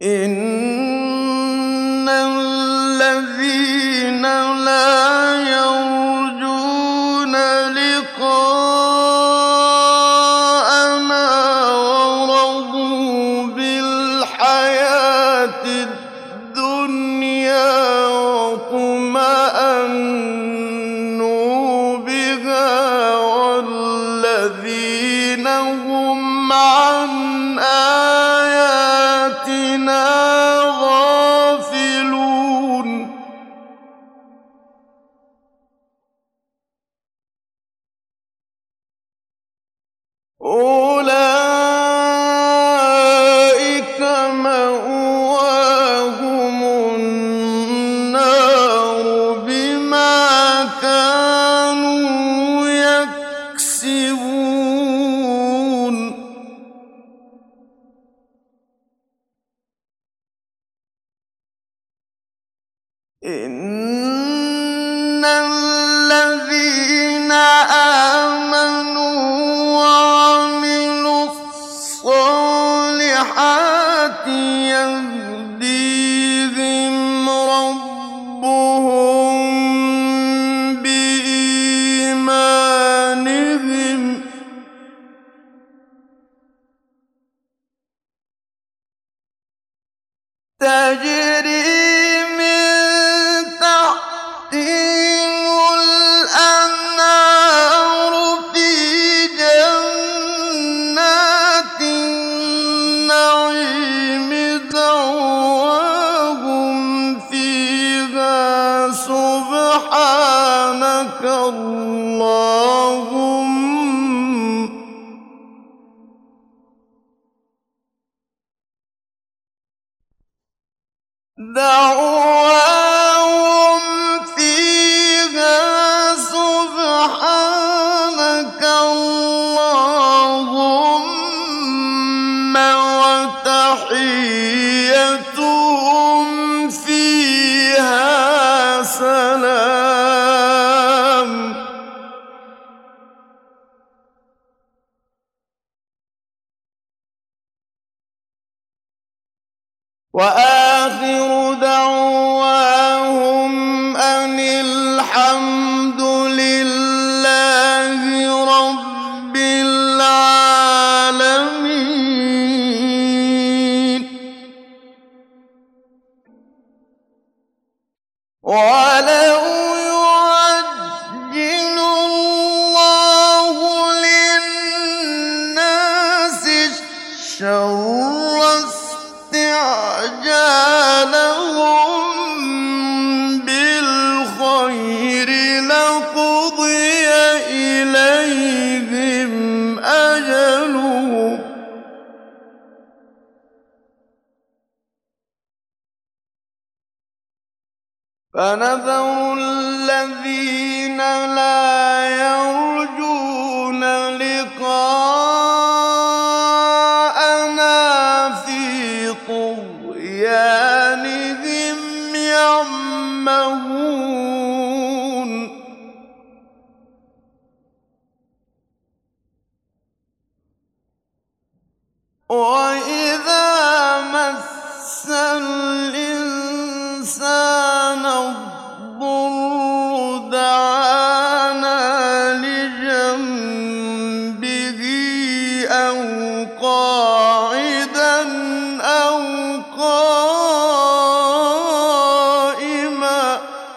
إِنَّ الَّذِينَ لَا يَرْجُونَ لِقَاءَنَا وَرَضُوا بِالْحَيَاةِ الدُّنْيَا وَاطْمَأَنُّوا بِهَا وَالَّذِينَ هُمْ عَنْ آيَاتِنَا غَافِلُونَ أُولَٰئِكَ مَأْوَاهُمُ النَّارُ بِمَا كَانُوا يَكْسِبُونَ إِنَّ الَّذِينَ آمَنُوا وَعَمِلُوا الصَّالِحَاتِ يَهْدِيهِمْ رَبُّهُم بِإِيمَانِهِمْ تَجْرِي مِن تَحْتِهِمُ الْأَنْهَارُ فِي جَنَّاتِ النَّعِيمِ دَعْوَاهُمْ فِيهَا سُبْحَانَكَ اللَّهُمَّ دعواهم فيها سبحانك اللهم وتحيتهم فيها سلام وآخر دعواهم أن الحمد لله رب العالمين ولو يعجل الله للناس الشر استعجالهم بالخير لقضي إليهم أجلهم فنذر الذين لا يرجون لقاءنا في طغيانهم يعمهون وإذا مس الإنسان الضر دعانا لجنبه أو قاعدا أو قائما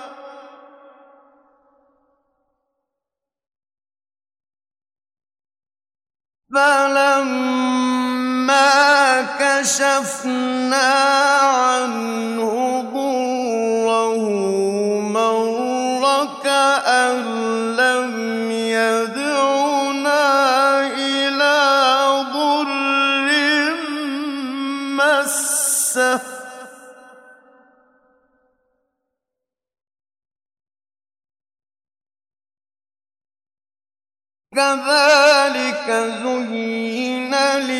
فلما كشفنا عنه ضره مر كأن لم يدعنا إلى ضر مسه كذلك زين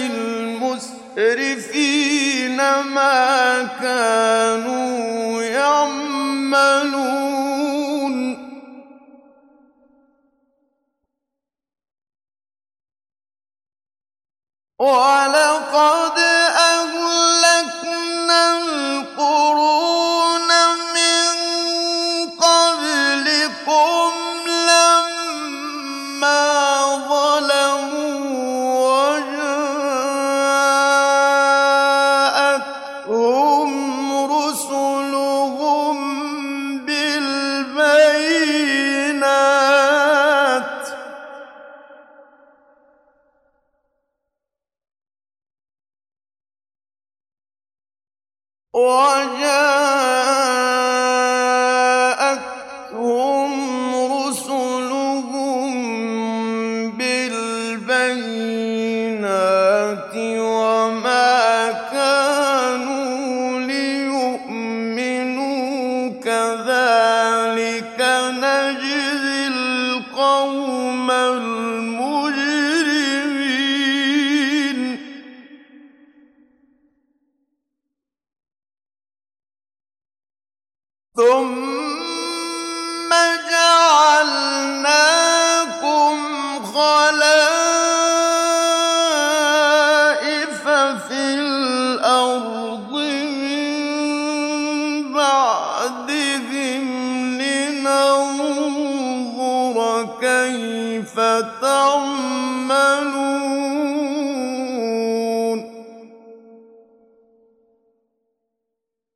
للمسرفين ما كانوا يعملون ولقد أهلكنا وَجَاءَتْهُمْ رُسُلُهُم بِالْبَيِّنَاتِ وَمَا كَانُوا لِيُؤْمِنُوا ۚ كَذَٰلِكَ نَجْزِي الْقَوْمَ الْمُجْرِمِينَ ثُمَّ جَعَلْنَاكُمْ خَلَائِفَ فِي الْأَرْضِ مِن بَعْدِهِمْ لِنَنظُرَ كَيْفَ تَعْمَلُونَ